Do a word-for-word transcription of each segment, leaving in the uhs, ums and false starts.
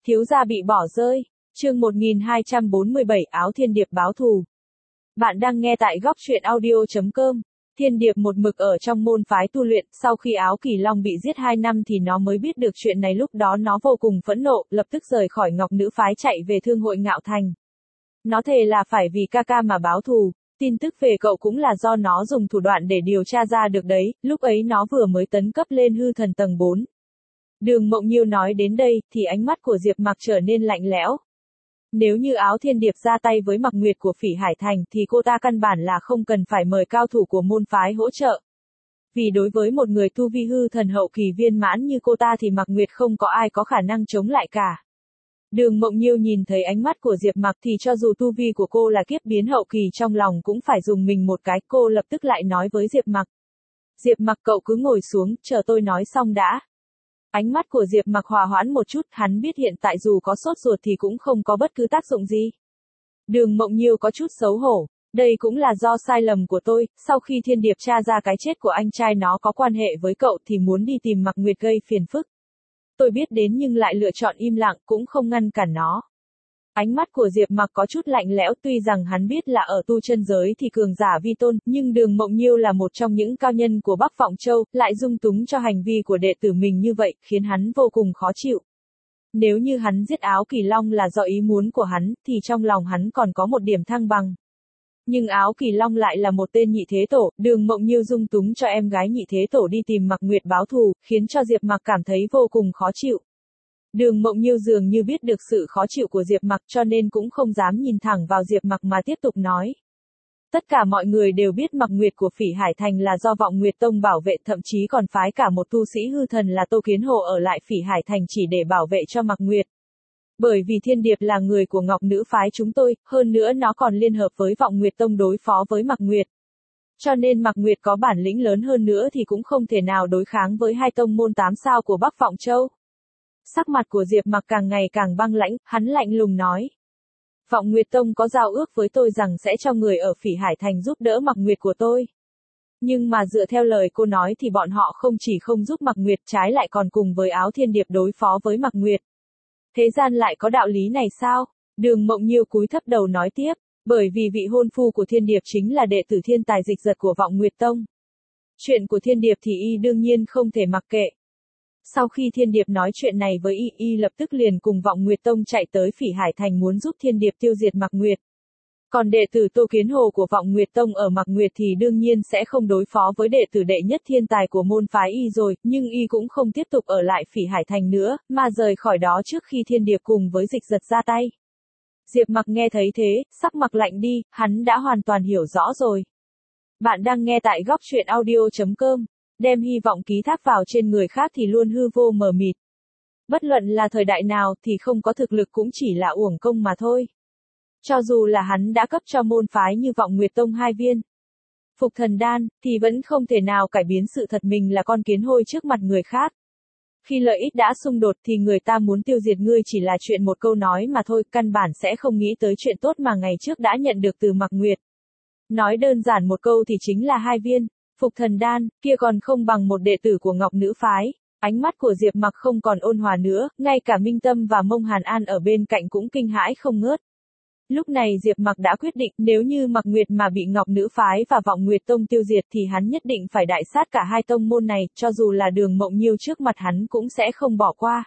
Thiếu gia bị bỏ rơi. Chương một nghìn hai trăm bốn mươi bảy Áo Thiên Điệp báo thù. Bạn đang nghe tại góc truyện audio chấm com. Thiên Điệp một mực ở trong môn phái tu luyện, sau khi Áo Kỳ Long bị giết hai năm thì nó mới biết được chuyện này, lúc đó nó vô cùng phẫn nộ, lập tức rời khỏi Ngọc Nữ phái chạy về Thương hội Ngạo Thành. Nó thề là phải vì ca ca mà báo thù, tin tức về cậu cũng là do nó dùng thủ đoạn để điều tra ra được đấy, lúc ấy nó vừa mới tấn cấp lên hư thần tầng bốn. Đường Mộng Nhiêu nói đến đây, thì ánh mắt của Diệp Mặc trở nên lạnh lẽo. Nếu như Áo Thiên Điệp ra tay với Mặc Nguyệt của Phỉ Hải Thành thì cô ta căn bản là không cần phải mời cao thủ của môn phái hỗ trợ. Vì đối với một người tu vi hư thần hậu kỳ viên mãn như cô ta thì Mặc Nguyệt không có ai có khả năng chống lại cả. Đường Mộng Nhiêu nhìn thấy ánh mắt của Diệp Mặc thì cho dù tu vi của cô là kiếp biến hậu kỳ trong lòng cũng phải dùng mình một cái, cô lập tức lại nói với Diệp Mặc. Diệp Mặc, cậu cứ ngồi xuống, chờ tôi nói xong đã. Ánh mắt của Diệp Mặc hòa hoãn một chút, hắn biết hiện tại dù có sốt ruột thì cũng không có bất cứ tác dụng gì. Đường Mộng Nhiêu có chút xấu hổ, đây cũng là do sai lầm của tôi, sau khi Thiên Điệp tra ra cái chết của anh trai nó có quan hệ với cậu thì muốn đi tìm Mặc Nguyệt gây phiền phức. Tôi biết đến nhưng lại lựa chọn im lặng, cũng không ngăn cản nó. Ánh mắt của Diệp Mặc có chút lạnh lẽo, tuy rằng hắn biết là ở tu chân giới thì cường giả vi tôn, nhưng Đường Mộng Nhiêu là một trong những cao nhân của Bắc Vọng Châu, lại dung túng cho hành vi của đệ tử mình như vậy, khiến hắn vô cùng khó chịu. Nếu như hắn giết Áo Kỳ Long là do ý muốn của hắn, thì trong lòng hắn còn có một điểm thăng bằng. Nhưng Áo Kỳ Long lại là một tên nhị thế tổ, Đường Mộng Nhiêu dung túng cho em gái nhị thế tổ đi tìm Mặc Nguyệt báo thù, khiến cho Diệp Mặc cảm thấy vô cùng khó chịu. Đường Mộng Nhiêu dường như biết được sự khó chịu của Diệp Mặc cho nên cũng không dám nhìn thẳng vào Diệp Mặc mà tiếp tục nói. Tất cả mọi người đều biết Mặc Nguyệt của Phỉ Hải Thành là do Vọng Nguyệt Tông bảo vệ, thậm chí còn phái cả một tu sĩ hư thần là Tô Kiến Hồ ở lại Phỉ Hải Thành chỉ để bảo vệ cho Mặc Nguyệt. Bởi vì Thiên Điệp là người của Ngọc Nữ phái chúng tôi, hơn nữa nó còn liên hợp với Vọng Nguyệt Tông đối phó với Mặc Nguyệt. Cho nên Mặc Nguyệt có bản lĩnh lớn hơn nữa thì cũng không thể nào đối kháng với hai tông môn tám sao của Bắc Vọng Châu. Sắc mặt của Diệp Mặc càng ngày càng băng lãnh, hắn lạnh lùng nói. Vọng Nguyệt Tông có giao ước với tôi rằng sẽ cho người ở Phỉ Hải Thành giúp đỡ Mặc Nguyệt của tôi. Nhưng mà dựa theo lời cô nói thì bọn họ không chỉ không giúp Mặc Nguyệt, trái lại còn cùng với Áo Thiên Điệp đối phó với Mặc Nguyệt. Thế gian lại có đạo lý này sao? Đường Mộng Nhiêu cúi thấp đầu nói tiếp, bởi vì vị hôn phu của Thiên Điệp chính là đệ tử thiên tài dịch giật của Vọng Nguyệt Tông. Chuyện của Thiên Điệp thì y đương nhiên không thể mặc kệ. Sau khi Thiên Điệp nói chuyện này với y, y lập tức liền cùng Vọng Nguyệt Tông chạy tới Phỉ Hải Thành muốn giúp Thiên Điệp tiêu diệt Mặc Nguyệt. Còn đệ tử Tô Kiến Hồ của Vọng Nguyệt Tông ở Mặc Nguyệt thì đương nhiên sẽ không đối phó với đệ tử đệ nhất thiên tài của môn phái y rồi, nhưng y cũng không tiếp tục ở lại Phỉ Hải Thành nữa, mà rời khỏi đó trước khi Thiên Điệp cùng với dịch giật ra tay. Diệp Mặc nghe thấy thế, sắc mặt lạnh đi, hắn đã hoàn toàn hiểu rõ rồi. Bạn đang nghe tại góc truyện audio chấm com. Đem hy vọng ký thác vào trên người khác thì luôn hư vô mờ mịt. Bất luận là thời đại nào thì không có thực lực cũng chỉ là uổng công mà thôi. Cho dù là hắn đã cấp cho môn phái như Vọng Nguyệt Tông hai viên Phục Thần Đan, thì vẫn không thể nào cải biến sự thật mình là con kiến hôi trước mặt người khác. Khi lợi ích đã xung đột thì người ta muốn tiêu diệt ngươi chỉ là chuyện một câu nói mà thôi, căn bản sẽ không nghĩ tới chuyện tốt mà ngày trước đã nhận được từ Mặc Nguyệt. Nói đơn giản một câu thì chính là hai viên Phục Thần Đan, kia còn không bằng một đệ tử của Ngọc Nữ phái. Ánh mắt của Diệp Mặc không còn ôn hòa nữa, ngay cả Minh Tâm và Mông Hàn An ở bên cạnh cũng kinh hãi không ngớt. Lúc này Diệp Mặc đã quyết định, nếu như Mặc Nguyệt mà bị Ngọc Nữ phái và Vọng Nguyệt Tông tiêu diệt thì hắn nhất định phải đại sát cả hai tông môn này, cho dù là Đường Mộng Nhiêu trước mặt hắn cũng sẽ không bỏ qua.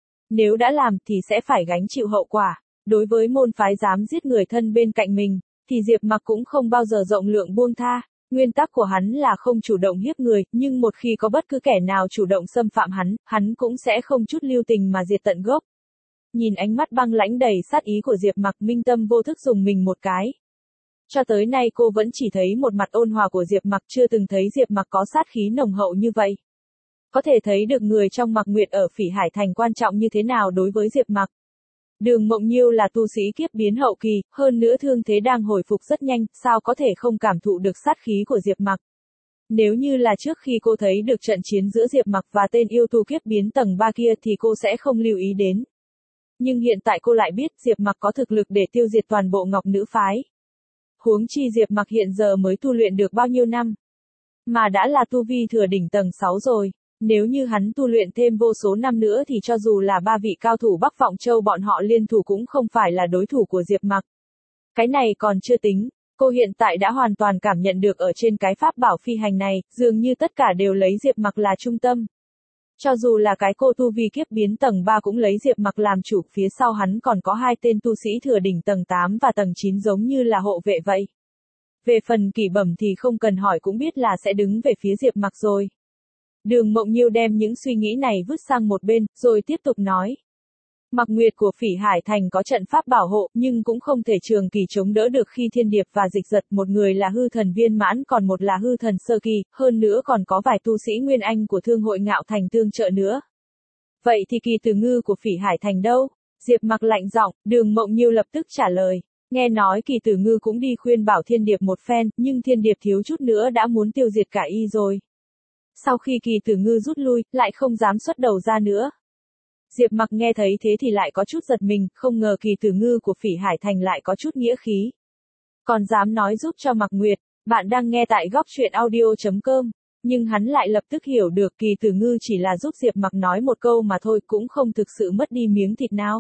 Nếu đã làm thì sẽ phải gánh chịu hậu quả. Đối với môn phái dám giết người thân bên cạnh mình, thì Diệp Mặc cũng không bao giờ rộng lượng buông tha. Nguyên tắc của hắn là không chủ động hiếp người, nhưng một khi có bất cứ kẻ nào chủ động xâm phạm hắn, hắn cũng sẽ không chút lưu tình mà diệt tận gốc. Nhìn ánh mắt băng lãnh đầy sát ý của Diệp Mặc, Minh Tâm vô thức dùng mình một cái. Cho tới nay cô vẫn chỉ thấy một mặt ôn hòa của Diệp Mặc, chưa từng thấy Diệp Mặc có sát khí nồng hậu như vậy. Có thể thấy được người trong Mặc Nguyệt ở Phỉ Hải Thành quan trọng như thế nào đối với Diệp Mặc. Đường Mộng Nhiêu là tu sĩ kiếp biến hậu kỳ, hơn nữa thương thế đang hồi phục rất nhanh, sao có thể không cảm thụ được sát khí của Diệp Mặc. Nếu như là trước khi cô thấy được trận chiến giữa Diệp Mặc và tên yêu tu kiếp biến tầng ba kia thì cô sẽ không lưu ý đến. Nhưng hiện tại cô lại biết Diệp Mặc có thực lực để tiêu diệt toàn bộ Ngọc Nữ phái. Huống chi Diệp Mặc hiện giờ mới tu luyện được bao nhiêu năm, mà đã là tu vi thừa đỉnh tầng sáu rồi. Nếu như hắn tu luyện thêm vô số năm nữa thì cho dù là ba vị cao thủ Bắc Vọng Châu bọn họ liên thủ cũng không phải là đối thủ của Diệp Mặc. Cái này còn chưa tính, cô hiện tại đã hoàn toàn cảm nhận được ở trên cái pháp bảo phi hành này, dường như tất cả đều lấy Diệp Mặc là trung tâm. Cho dù là cái cô tu vi kiếp biến tầng ba cũng lấy Diệp Mặc làm chủ, phía sau hắn còn có hai tên tu sĩ thừa đỉnh tầng tám và tầng chín giống như là hộ vệ vậy. Về phần Kỷ Bẩm thì không cần hỏi cũng biết là sẽ đứng về phía Diệp Mặc rồi. Đường Mộng Nhiêu đem những suy nghĩ này vứt sang một bên, rồi tiếp tục nói. Mặc Nguyệt của Phỉ Hải Thành có trận pháp bảo hộ, nhưng cũng không thể trường kỳ chống đỡ được khi Thiên Điệp và Dịch Giật, một người là hư thần viên mãn còn một là hư thần sơ kỳ, hơn nữa còn có vài tu sĩ Nguyên Anh của Thương hội Ngạo Thành tương trợ nữa. Vậy thì Kỳ Tử Ngư của Phỉ Hải Thành đâu? Diệp Mặc lạnh giọng, Đường Mộng Nhiêu lập tức trả lời. Nghe nói Kỳ Tử Ngư cũng đi khuyên bảo Thiên Điệp một phen, nhưng Thiên Điệp thiếu chút nữa đã muốn tiêu diệt cả y rồi. Sau khi Kỳ Tử Ngư rút lui, lại không dám xuất đầu ra nữa. Diệp Mặc nghe thấy thế thì lại có chút giật mình, không ngờ Kỳ Tử Ngư của Phỉ Hải Thành lại có chút nghĩa khí. Còn dám nói giúp cho Mặc Nguyệt, bạn đang nghe tại góc truyện audio chấm com, nhưng hắn lại lập tức hiểu được Kỳ Tử Ngư chỉ là giúp Diệp Mặc nói một câu mà thôi, cũng không thực sự mất đi miếng thịt nào.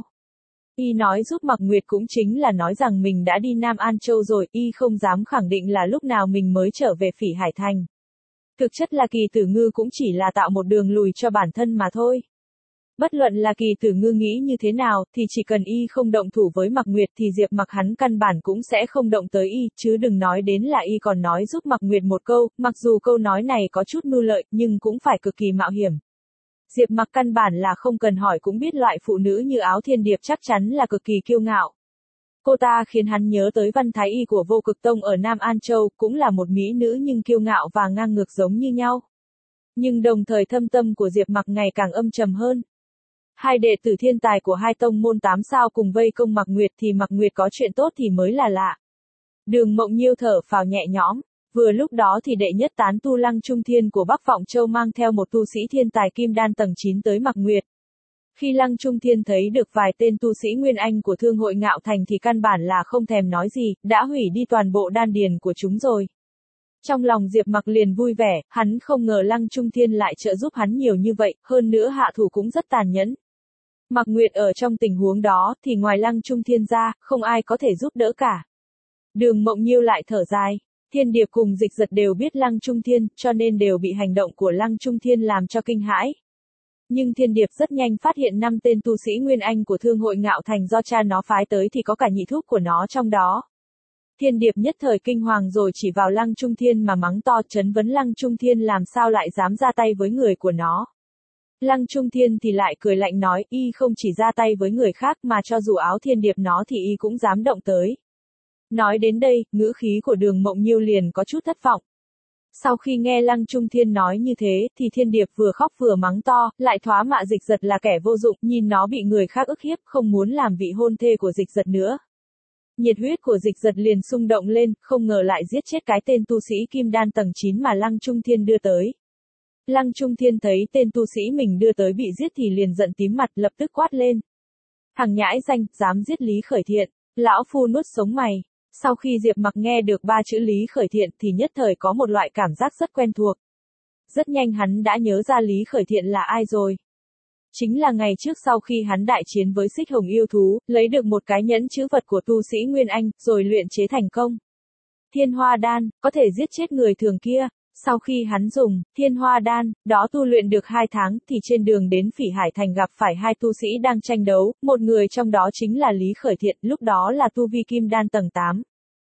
Y nói giúp Mặc Nguyệt cũng chính là nói rằng mình đã đi Nam An Châu rồi, y không dám khẳng định là lúc nào mình mới trở về Phỉ Hải Thành. Thực chất là Kỳ Tử Ngư cũng chỉ là tạo một đường lùi cho bản thân mà thôi. Bất luận là Kỳ Tử Ngư nghĩ như thế nào, thì chỉ cần y không động thủ với Mặc Nguyệt thì Diệp Mặc hắn căn bản cũng sẽ không động tới y, chứ đừng nói đến là y còn nói giúp Mặc Nguyệt một câu, mặc dù câu nói này có chút mưu lợi, nhưng cũng phải cực kỳ mạo hiểm. Diệp Mặc căn bản là không cần hỏi cũng biết loại phụ nữ như Áo Thiên Điệp chắc chắn là cực kỳ kiêu ngạo. Cô ta khiến hắn nhớ tới Văn Thái Y của Vô Cực Tông ở Nam An Châu, cũng là một mỹ nữ nhưng kiêu ngạo và ngang ngược giống như nhau. Nhưng đồng thời thâm tâm của Diệp Mặc ngày càng âm trầm hơn. Hai đệ tử thiên tài của hai tông môn tám sao cùng vây công Mặc Nguyệt thì Mặc Nguyệt có chuyện tốt thì mới là lạ. Đường Mộng Nhiêu thở phào nhẹ nhõm, vừa lúc đó thì đệ nhất tán tu Lăng Trung Thiên của Bắc Vọng Châu mang theo một tu sĩ thiên tài kim đan tầng chín tới Mặc Nguyệt. Khi Lăng Trung Thiên thấy được vài tên tu sĩ Nguyên Anh của Thương hội Ngạo Thành thì căn bản là không thèm nói gì, đã hủy đi toàn bộ đan điền của chúng rồi. Trong lòng Diệp Mặc liền vui vẻ, hắn không ngờ Lăng Trung Thiên lại trợ giúp hắn nhiều như vậy, hơn nữa hạ thủ cũng rất tàn nhẫn. Mặc Nguyệt ở trong tình huống đó thì ngoài Lăng Trung Thiên ra, không ai có thể giúp đỡ cả. Đường Mộng Nhiêu lại thở dài, Thiên Điệp cùng Dịch Giật đều biết Lăng Trung Thiên, cho nên đều bị hành động của Lăng Trung Thiên làm cho kinh hãi. Nhưng Thiên Điệp rất nhanh phát hiện năm tên tu sĩ Nguyên Anh của Thương hội Ngạo Thành do cha nó phái tới thì có cả nhị thúc của nó trong đó. Thiên Điệp nhất thời kinh hoàng rồi chỉ vào Lăng Trung Thiên mà mắng to, trấn vấn Lăng Trung Thiên làm sao lại dám ra tay với người của nó. Lăng Trung Thiên thì lại cười lạnh nói, y không chỉ ra tay với người khác mà cho dù Áo Thiên Điệp nó thì y cũng dám động tới. Nói đến đây, ngữ khí của Đường Mộng Nhiêu liền có chút thất vọng. Sau khi nghe Lăng Trung Thiên nói như thế, thì Thiên Điệp vừa khóc vừa mắng to, lại thoá mạ Dịch Giật là kẻ vô dụng, nhìn nó bị người khác ức hiếp, không muốn làm vị hôn thê của Dịch Giật nữa. Nhiệt huyết của Dịch Giật liền xung động lên, không ngờ lại giết chết cái tên tu sĩ kim đan tầng chín mà Lăng Trung Thiên đưa tới. Lăng Trung Thiên thấy tên tu sĩ mình đưa tới bị giết thì liền giận tím mặt, lập tức quát lên. Thằng nhãi danh, dám giết Lý Khởi Thiện, lão phu nuốt sống mày. Sau khi Diệp Mặc nghe được ba chữ Lý Khởi Thiện thì nhất thời có một loại cảm giác rất quen thuộc. Rất nhanh hắn đã nhớ ra Lý Khởi Thiện là ai rồi. Chính là ngày trước sau khi hắn đại chiến với Xích Hồng yêu thú, lấy được một cái nhẫn chữ vật của tu sĩ Nguyên Anh, rồi luyện chế thành công. Thiên Hoa Đan, có thể giết chết người thường kia. Sau khi hắn dùng Thiên Hoa Đan, đó tu luyện được hai tháng, thì trên đường đến Phỉ Hải Thành gặp phải hai tu sĩ đang tranh đấu, một người trong đó chính là Lý Khởi Thiện, lúc đó là tu vi Kim Đan tầng tám.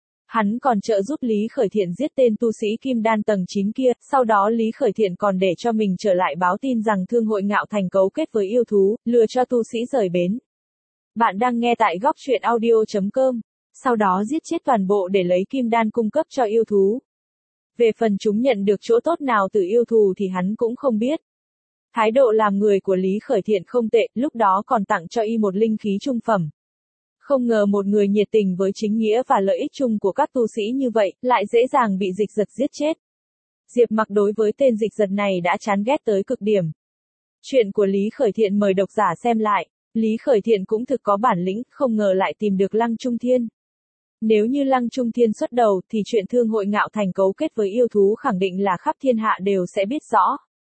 Hắn còn trợ giúp Lý Khởi Thiện giết tên tu sĩ Kim Đan tầng chín kia, sau đó Lý Khởi Thiện còn để cho mình trở lại báo tin rằng Thương hội Ngạo Thành cấu kết với yêu thú, lừa cho tu sĩ rời bến. Bạn đang nghe tại góc truyện audio chấm com, sau đó giết chết toàn bộ để lấy Kim Đan cung cấp cho yêu thú. Về phần chúng nhận được chỗ tốt nào từ yêu thù thì hắn cũng không biết. Thái độ làm người của Lý Khởi Thiện không tệ, lúc đó còn tặng cho y một linh khí trung phẩm. Không ngờ một người nhiệt tình với chính nghĩa và lợi ích chung của các tu sĩ như vậy, lại dễ dàng bị Dịch Giật giết chết. Diệp Mặc đối với tên Dịch Giật này đã chán ghét tới cực điểm. Chuyện của Lý Khởi Thiện mời độc giả xem lại. Lý Khởi Thiện cũng thực có bản lĩnh, không ngờ lại tìm được Lăng Trung Thiên. Nếu như Lăng Trung Thiên xuất đầu thì chuyện Thương hội Ngạo Thành cấu kết với yêu thú khẳng định là khắp thiên hạ đều sẽ biết rõ.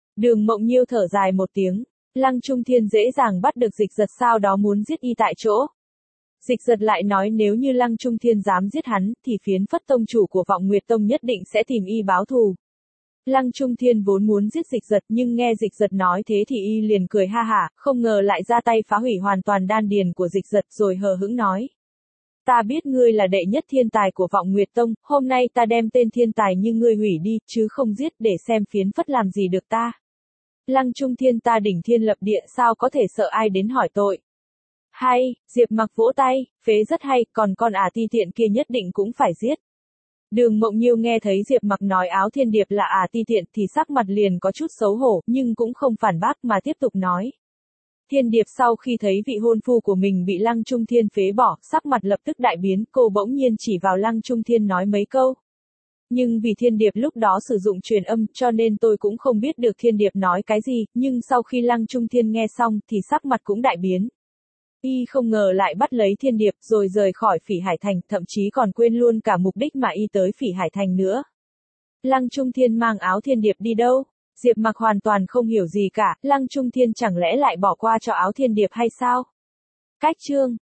Đường Mộng Nhiêu thở dài một tiếng. Lăng Trung Thiên dễ dàng bắt được Dịch Giật, sau đó muốn giết y tại chỗ. Dịch Giật lại nói nếu như Lăng Trung Thiên dám giết hắn, thì phiến phất tông chủ của Vọng Nguyệt Tông nhất định sẽ tìm y báo thù. Lăng Trung Thiên vốn muốn giết Dịch Giật, nhưng nghe Dịch Giật nói thế thì y liền cười ha hả, không ngờ lại ra tay phá hủy hoàn toàn đan điền của Dịch Giật, rồi hờ hững nói. Ta biết ngươi là đệ nhất thiên tài của Vọng Nguyệt Tông, hôm nay ta đem tên thiên tài như ngươi hủy đi, chứ không giết, để xem phiến phất làm gì được ta. Lăng Trung Thiên, ta đỉnh thiên lập địa, sao có thể sợ ai đến hỏi tội. Hay, Diệp Mặc vỗ tay, phế rất hay, còn con ả ti tiện kia nhất định cũng phải giết. Đường Mộng Nhiêu nghe thấy Diệp Mặc nói Áo Thiên Điệp là ả ti tiện thì sắc mặt liền có chút xấu hổ, nhưng cũng không phản bác mà tiếp tục nói. Thiên Điệp sau khi thấy vị hôn phu của mình bị Lăng Trung Thiên phế bỏ, sắc mặt lập tức đại biến, cô bỗng nhiên chỉ vào Lăng Trung Thiên nói mấy câu. Nhưng vì Thiên Điệp lúc đó sử dụng truyền âm, cho nên tôi cũng không biết được Thiên Điệp nói cái gì, nhưng sau khi Lăng Trung Thiên nghe xong, thì sắc mặt cũng đại biến. Y không ngờ lại bắt lấy Thiên Điệp, rồi rời khỏi Phỉ Hải Thành, thậm chí còn quên luôn cả mục đích mà y tới Phỉ Hải Thành nữa. Lăng Trung Thiên mang Áo Thiên Điệp đi đâu? Diệp Mặc hoàn toàn không hiểu gì cả, Lăng Trung Thiên chẳng lẽ lại bỏ qua cho Áo Thiên Điệp hay sao? Cách chương